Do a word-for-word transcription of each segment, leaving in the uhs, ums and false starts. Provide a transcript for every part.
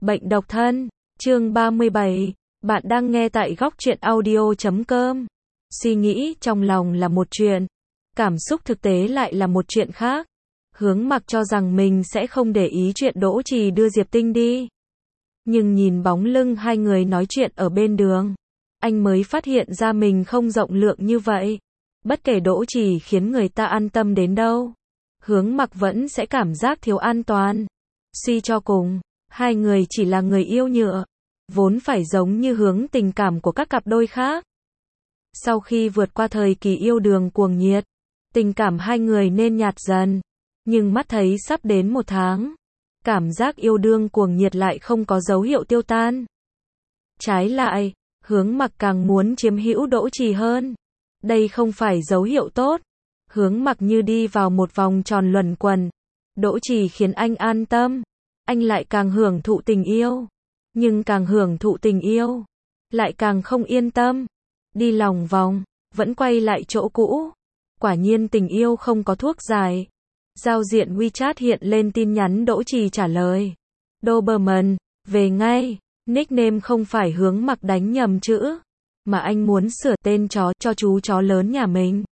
Bệnh độc thân, chương ba mươi bảy, bạn đang nghe tại góc truyện audio chấm com. Suy nghĩ trong lòng là một chuyện, cảm xúc thực tế lại là một chuyện khác. Hướng Mặc cho rằng mình sẽ không để ý chuyện Đỗ Trì đưa Diệp Tinh đi. Nhưng nhìn bóng lưng hai người nói chuyện ở bên đường, anh mới phát hiện ra mình không rộng lượng như vậy. Bất kể Đỗ Trì khiến người ta an tâm đến đâu, Hướng Mặc vẫn sẽ cảm giác thiếu an toàn. Suy cho cùng, hai người chỉ là người yêu nhựa, vốn phải giống như hướng tình cảm của các cặp đôi khác. Sau khi vượt qua thời kỳ yêu đương cuồng nhiệt, tình cảm hai người nên nhạt dần. Nhưng mắt thấy sắp đến một tháng, cảm giác yêu đương cuồng nhiệt lại không có dấu hiệu tiêu tan. Trái lại, Hướng Mặc càng muốn chiếm hữu Đỗ Trì hơn. Đây không phải dấu hiệu tốt. Hướng Mặc như đi vào một vòng tròn luẩn quẩn. Đỗ Trì khiến anh an tâm, anh lại càng hưởng thụ tình yêu. Nhưng càng hưởng thụ tình yêu, lại càng không yên tâm. Đi lòng vòng, vẫn quay lại chỗ cũ. Quả nhiên tình yêu không có thuốc giải. Giao diện WeChat hiện lên tin nhắn Đỗ Trì trả lời. Doberman, về ngay. Nickname không phải Hướng Mặc đánh nhầm chữ, mà anh muốn sửa tên chó cho chú chó lớn nhà mình.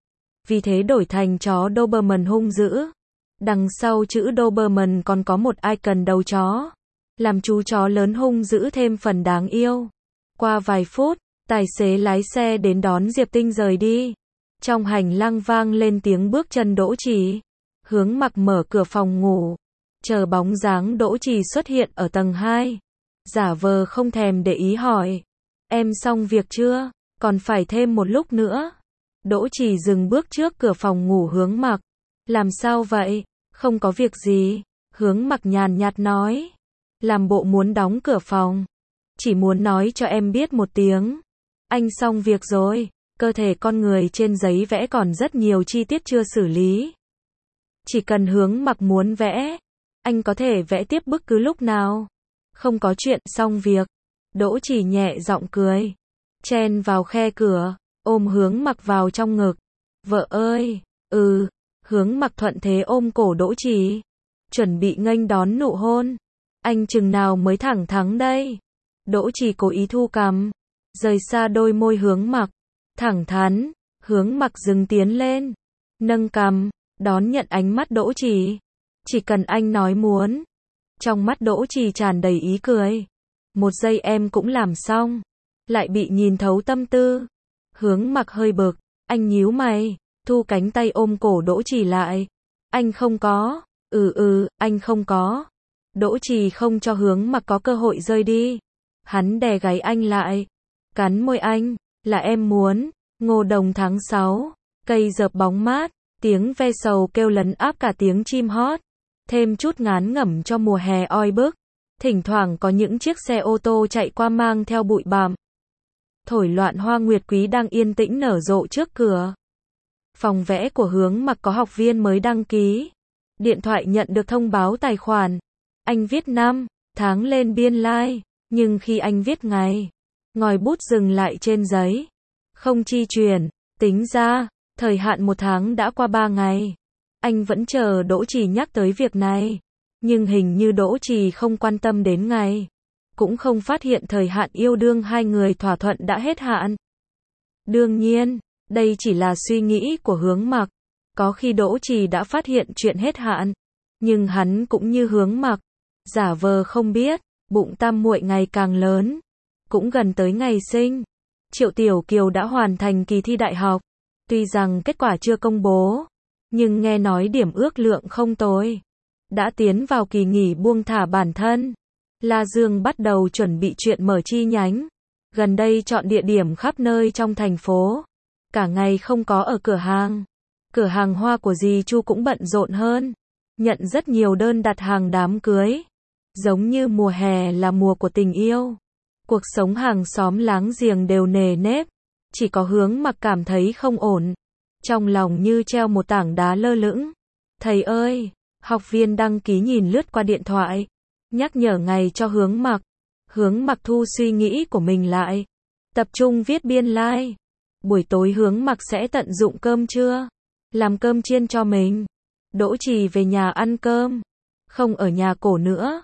Vì thế đổi thành chó Doberman hung dữ. Đằng sau chữ Doberman còn có một icon đầu chó, làm chú chó lớn hung dữ thêm phần đáng yêu. Qua vài phút, tài xế lái xe đến đón Diệp Tinh rời đi. Trong hành lang vang lên tiếng bước chân Đỗ Trì. Hướng Mặc mở cửa phòng ngủ, chờ bóng dáng Đỗ Trì xuất hiện ở tầng hai. Giả vờ không thèm để ý hỏi, em xong việc chưa, còn phải thêm một lúc nữa. Đỗ Trì dừng bước trước cửa phòng ngủ Hướng Mặc. Làm sao vậy? Không có việc gì. Hướng Mặc nhàn nhạt nói. Làm bộ muốn đóng cửa phòng. Chỉ muốn nói cho em biết một tiếng. Anh xong việc rồi. Cơ thể con người trên giấy vẽ còn rất nhiều chi tiết chưa xử lý. Chỉ cần Hướng Mặc muốn vẽ, anh có thể vẽ tiếp bất cứ lúc nào. Không có chuyện xong việc. Đỗ Trì nhẹ giọng cười, chen vào khe cửa, ôm Hướng Mặc vào trong ngực. Vợ ơi, ừ. Hướng Mặc thuận thế ôm cổ Đỗ Trì, chuẩn bị nghênh đón nụ hôn. Anh chừng nào mới thẳng thắn đây? Đỗ Trì cố ý thu cằm, rời xa đôi môi Hướng Mặc. Thẳng thắn. Hướng Mặc dừng tiến lên, nâng cằm, đón nhận ánh mắt Đỗ Trì. Chỉ cần anh nói muốn. Trong mắt Đỗ Trì tràn đầy ý cười. Một giây em cũng làm xong, lại bị nhìn thấu tâm tư. Hướng Mặc hơi bực, anh nhíu mày, thu cánh tay ôm cổ Đỗ Trì lại. Anh không có. Ừ ừ, anh không có. Đỗ Trì không cho Hướng Mặc có cơ hội rơi đi. Hắn đè gáy anh lại, cắn môi anh. Là em muốn. Ngô Đồng tháng sáu, cây dợp bóng mát, tiếng ve sầu kêu lấn áp cả tiếng chim hót. Thêm chút ngán ngẩm cho mùa hè oi bức. Thỉnh thoảng có những chiếc xe ô tô chạy qua mang theo bụi bặm, thổi loạn hoa nguyệt quý đang yên tĩnh nở rộ trước cửa. Phòng vẽ của Hướng Mặc có học viên mới đăng ký. Điện thoại nhận được thông báo tài khoản. Anh viết năm, tháng lên biên lai, nhưng khi anh viết ngày, ngòi bút dừng lại trên giấy. Không chi chuyển, tính ra, thời hạn một tháng đã qua ba ngày. Anh vẫn chờ Đỗ Trì nhắc tới việc này, nhưng hình như Đỗ Trì không quan tâm đến ngày, cũng không phát hiện thời hạn yêu đương hai người thỏa thuận đã hết hạn. Đương nhiên, đây chỉ là suy nghĩ của Hướng Mặc. Có khi Đỗ Trì đã phát hiện chuyện hết hạn, nhưng hắn cũng như Hướng Mặc, giả vờ không biết. Bụng tam muội ngày càng lớn, cũng gần tới ngày sinh. Triệu Tiểu Kiều đã hoàn thành kỳ thi đại học, tuy rằng kết quả chưa công bố, nhưng nghe nói điểm ước lượng không tồi. Đã tiến vào kỳ nghỉ buông thả bản thân. La Dương bắt đầu chuẩn bị chuyện mở chi nhánh. Gần đây chọn địa điểm khắp nơi trong thành phố. Cả ngày không có ở cửa hàng. Cửa hàng hoa của dì Chu cũng bận rộn hơn. Nhận rất nhiều đơn đặt hàng đám cưới. Giống như mùa hè là mùa của tình yêu. Cuộc sống hàng xóm láng giềng đều nề nếp. Chỉ có Hướng Mặc cảm thấy không ổn. Trong lòng như treo một tảng đá lơ lửng. Thầy ơi! Học viên đăng ký nhìn lướt qua điện thoại, nhắc nhở ngày cho Hướng Mặc. Hướng Mặc thu suy nghĩ của mình lại, tập trung viết biên lai. Buổi tối Hướng Mặc sẽ tận dụng cơm trưa, làm cơm chiên cho mình. Đỗ Trì về nhà ăn cơm, không ở nhà cổ nữa.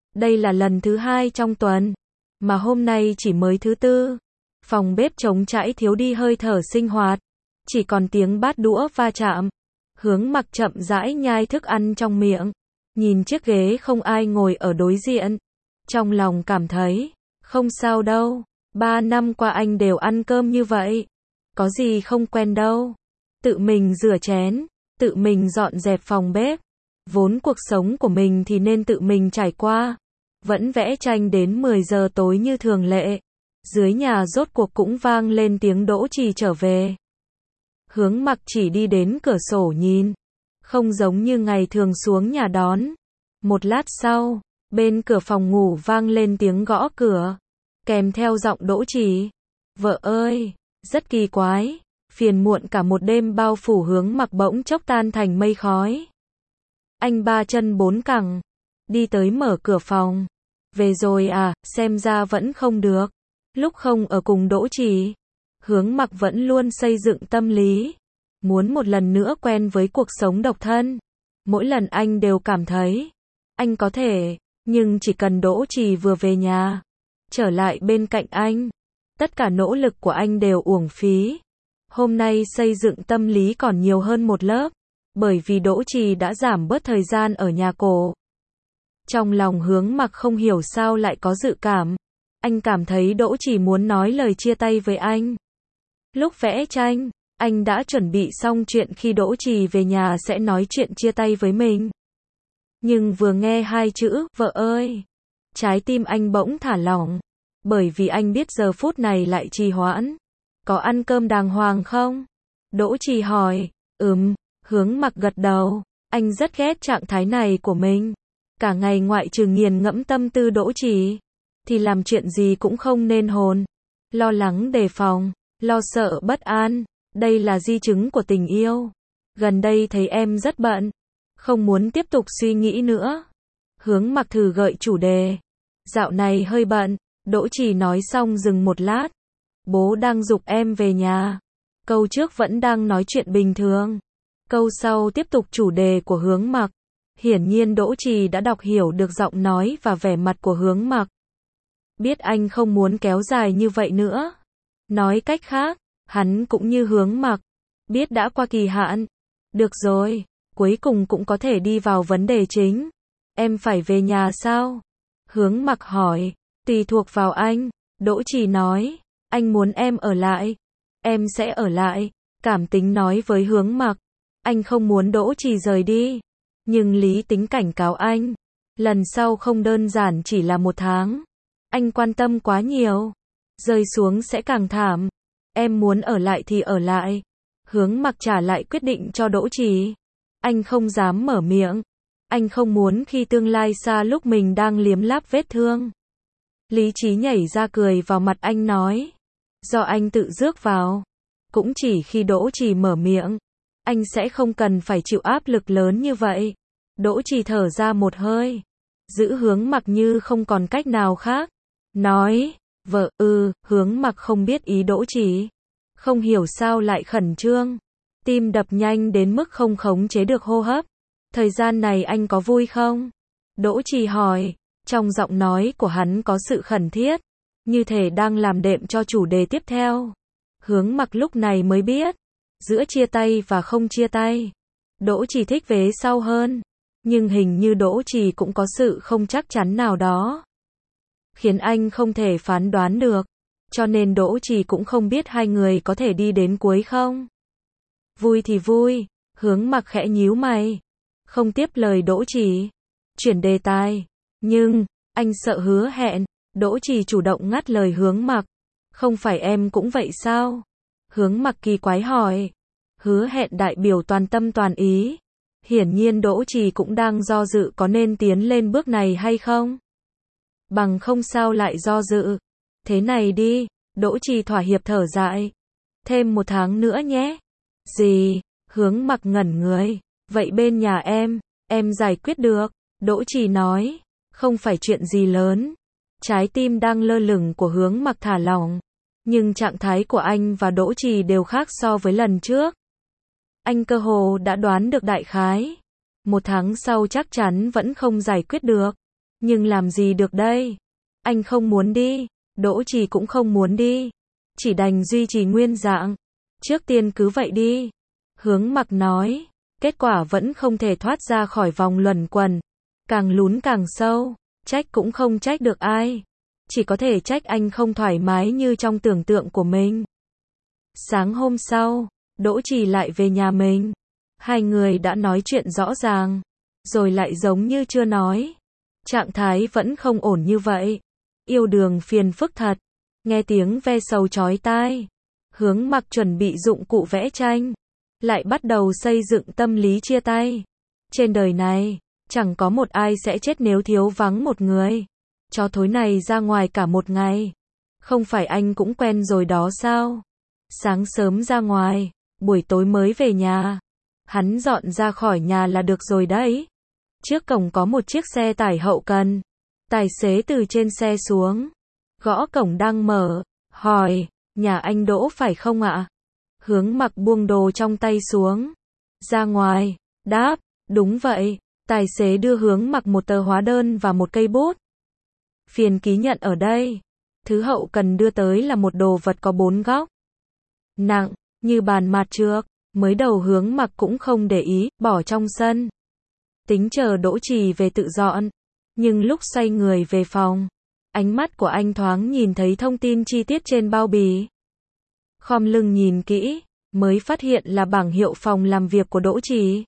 Đây là lần thứ hai trong tuần, mà hôm nay chỉ mới thứ tư. Phòng bếp trống trải thiếu đi hơi thở sinh hoạt, chỉ còn tiếng bát đũa va chạm. Hướng Mặc chậm rãi nhai thức ăn trong miệng, nhìn chiếc ghế không ai ngồi ở đối diện. Trong lòng cảm thấy, không sao đâu, ba năm qua anh đều ăn cơm như vậy. Có gì không quen đâu. Tự mình rửa chén, tự mình dọn dẹp phòng bếp. Vốn cuộc sống của mình thì nên tự mình trải qua. Vẫn vẽ tranh đến mười giờ tối như thường lệ. Dưới nhà rốt cuộc cũng vang lên tiếng Đỗ Trì trở về. Hướng Mặc chỉ đi đến cửa sổ nhìn, không giống như ngày thường xuống nhà đón. Một lát sau, bên cửa phòng ngủ vang lên tiếng gõ cửa, kèm theo giọng Đỗ Trì. Vợ ơi, rất kỳ quái, phiền muộn cả một đêm bao phủ Hướng Mặc bỗng chốc tan thành mây khói. Anh ba chân bốn cẳng, đi tới mở cửa phòng. Về rồi à, xem ra vẫn không được. Lúc không ở cùng Đỗ Trì, Hướng Mặc vẫn luôn xây dựng tâm lý, muốn một lần nữa quen với cuộc sống độc thân. Mỗi lần anh đều cảm thấy, anh có thể, nhưng chỉ cần Đỗ Trì vừa về nhà, trở lại bên cạnh anh, tất cả nỗ lực của anh đều uổng phí. Hôm nay xây dựng tâm lý còn nhiều hơn một lớp, bởi vì Đỗ Trì đã giảm bớt thời gian ở nhà cổ. Trong lòng Hướng Mặc không hiểu sao lại có dự cảm. Anh cảm thấy Đỗ Trì muốn nói lời chia tay với anh. Lúc vẽ tranh, anh đã chuẩn bị xong chuyện khi Đỗ Trì về nhà sẽ nói chuyện chia tay với mình. Nhưng vừa nghe hai chữ, vợ ơi, trái tim anh bỗng thả lỏng. Bởi vì anh biết giờ phút này lại trì hoãn. Có ăn cơm đàng hoàng không? Đỗ Trì hỏi. Ừm, Hướng Mặc gật đầu. Anh rất ghét trạng thái này của mình. Cả ngày ngoại trừ nghiền ngẫm tâm tư Đỗ Trì, thì làm chuyện gì cũng không nên hồn. Lo lắng đề phòng, lo sợ bất an. Đây là di chứng của tình yêu. Gần đây thấy em rất bận, không muốn tiếp tục suy nghĩ nữa. Hướng Mặc thử gợi chủ đề. Dạo này hơi bận. Đỗ Trì nói xong dừng một lát. Bố đang giục em về nhà. Câu trước vẫn đang nói chuyện bình thường. Câu sau tiếp tục chủ đề của Hướng Mặc. Hiển nhiên Đỗ Trì đã đọc hiểu được giọng nói và vẻ mặt của Hướng Mặc. Biết anh không muốn kéo dài như vậy nữa. Nói cách khác, hắn cũng như Hướng Mặc, biết đã qua kỳ hạn. Được rồi, cuối cùng cũng có thể đi vào vấn đề chính. Em phải về nhà sao? Hướng Mặc hỏi. Tùy thuộc vào anh. Đỗ Trì nói. Anh muốn em ở lại, em sẽ ở lại. Cảm tính nói với Hướng Mặc. Anh không muốn Đỗ Trì rời đi. Nhưng lý tính cảnh cáo anh. Lần sau không đơn giản chỉ là một tháng. Anh quan tâm quá nhiều. Rơi xuống sẽ càng thảm. Em muốn ở lại thì ở lại. Hướng Mặc trả lại quyết định cho Đỗ Trì. Anh không dám mở miệng. Anh không muốn khi tương lai xa lúc mình đang liếm láp vết thương. Lý trí nhảy ra cười vào mặt anh nói. Do anh tự rước vào. Cũng chỉ khi Đỗ Trì mở miệng, anh sẽ không cần phải chịu áp lực lớn như vậy. Đỗ Trì thở ra một hơi. Giữ Hướng Mặc như không còn cách nào khác. Nói. Vợ ư, Hướng Mặc không biết ý Đỗ Trì. Không hiểu sao lại khẩn trương. Tim đập nhanh đến mức không khống chế được hô hấp. Thời gian này anh có vui không? Đỗ Trì hỏi. Trong giọng nói của hắn có sự khẩn thiết, như thể đang làm đệm cho chủ đề tiếp theo. Hướng Mặc lúc này mới biết, giữa chia tay và không chia tay, Đỗ Trì thích vế sau hơn. Nhưng hình như Đỗ Trì cũng có sự không chắc chắn nào đó, khiến anh không thể phán đoán được. Cho nên Đỗ Trì cũng không biết hai người có thể đi đến cuối không. Vui thì vui. Hướng Mặc khẽ nhíu mày, không tiếp lời Đỗ Trì, chuyển đề tài. Nhưng, anh sợ hứa hẹn. Đỗ Trì chủ động ngắt lời Hướng Mặc. Không phải em cũng vậy sao? Hướng Mặc kỳ quái hỏi. Hứa hẹn đại biểu toàn tâm toàn ý. Hiển nhiên Đỗ Trì cũng đang do dự có nên tiến lên bước này hay không. Bằng không sao lại do dự. Thế này đi, Đỗ Trì thỏa hiệp thở dài. Thêm một tháng nữa nhé. Gì? Hướng Mặc ngẩn người. Vậy bên nhà em, em giải quyết được. Đỗ Trì nói. Không phải chuyện gì lớn. Trái tim đang lơ lửng của Hướng Mặc thả lỏng. Nhưng trạng thái của anh và Đỗ Trì đều khác so với lần trước. Anh cơ hồ đã đoán được đại khái. Một tháng sau chắc chắn vẫn không giải quyết được. Nhưng làm gì được đây? Anh không muốn đi, Đỗ Trì cũng không muốn đi. Chỉ đành duy trì nguyên dạng. Trước tiên cứ vậy đi. Hướng Mặc nói. Kết quả vẫn không thể thoát ra khỏi vòng luẩn quẩn. Càng lún càng sâu. Trách cũng không trách được ai. Chỉ có thể trách anh không thoải mái như trong tưởng tượng của mình. Sáng hôm sau, Đỗ Trì lại về nhà mình. Hai người đã nói chuyện rõ ràng. Rồi lại giống như chưa nói. Trạng thái vẫn không ổn như vậy. Yêu đương phiền phức thật. Nghe tiếng ve sầu chói tai. Hướng Mặc chuẩn bị dụng cụ vẽ tranh. Lại bắt đầu xây dựng tâm lý chia tay. Trên đời này, chẳng có một ai sẽ chết nếu thiếu vắng một người. Chó thối này ra ngoài cả một ngày. Không phải anh cũng quen rồi đó sao? Sáng sớm ra ngoài, buổi tối mới về nhà. Hắn dọn ra khỏi nhà là được rồi đấy. Trước cổng có một chiếc xe tải hậu cần. Tài xế từ trên xe xuống. Gõ cổng đang mở. Hỏi, nhà anh Đỗ phải không ạ? Hướng Mặc buông đồ trong tay xuống. Ra ngoài. Đáp, đúng vậy. Tài xế đưa Hướng Mặc một tờ hóa đơn và một cây bút. Phiền ký nhận ở đây. Thứ hậu cần đưa tới là một đồ vật có bốn góc. Nặng, như bàn mạt trược. Mới đầu Hướng Mặc cũng không để ý, bỏ trong sân. Tính chờ Đỗ Trì về tự dọn. Nhưng lúc xoay người về phòng, ánh mắt của anh thoáng nhìn thấy thông tin chi tiết trên bao bì. Khom lưng nhìn kỹ, mới phát hiện là bảng hiệu phòng làm việc của Đỗ Trì.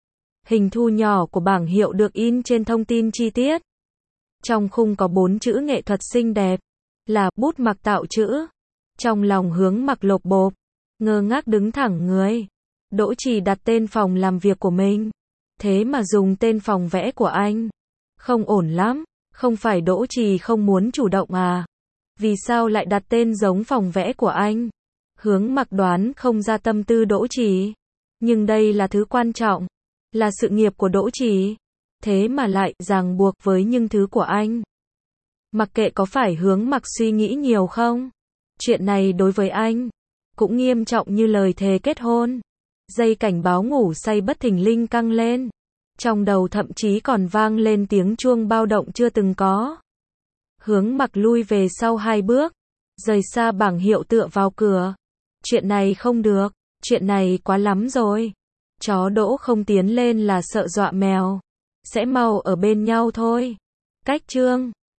Hình thu nhỏ của bảng hiệu được in trên thông tin chi tiết. Trong khung có bốn chữ nghệ thuật xinh đẹp, là bút Mặc tạo chữ. Trong lòng Hướng Mặc lộp bộp, ngơ ngác đứng thẳng người. Đỗ Trì đặt tên phòng làm việc của mình, thế mà dùng tên phòng vẽ của anh. Không ổn lắm, không phải Đỗ Trì không muốn chủ động à? Vì sao lại đặt tên giống phòng vẽ của anh? Hướng Mặc đoán không ra tâm tư Đỗ Trì. Nhưng đây là thứ quan trọng, là sự nghiệp của Đỗ Trì. Thế mà lại ràng buộc với những thứ của anh. Mặc kệ có phải Hướng Mặc suy nghĩ nhiều không? Chuyện này đối với anh cũng nghiêm trọng như lời thề kết hôn. Dây cảnh báo ngủ say bất thình lình căng lên. Trong đầu thậm chí còn vang lên tiếng chuông bao động chưa từng có. Hướng Mặc lui về sau hai bước, rời xa bảng hiệu tựa vào cửa. Chuyện này không được, chuyện này quá lắm rồi. Chó Đỗ không tiến lên là sợ dọa mèo. Sẽ mau ở bên nhau thôi. Cách chương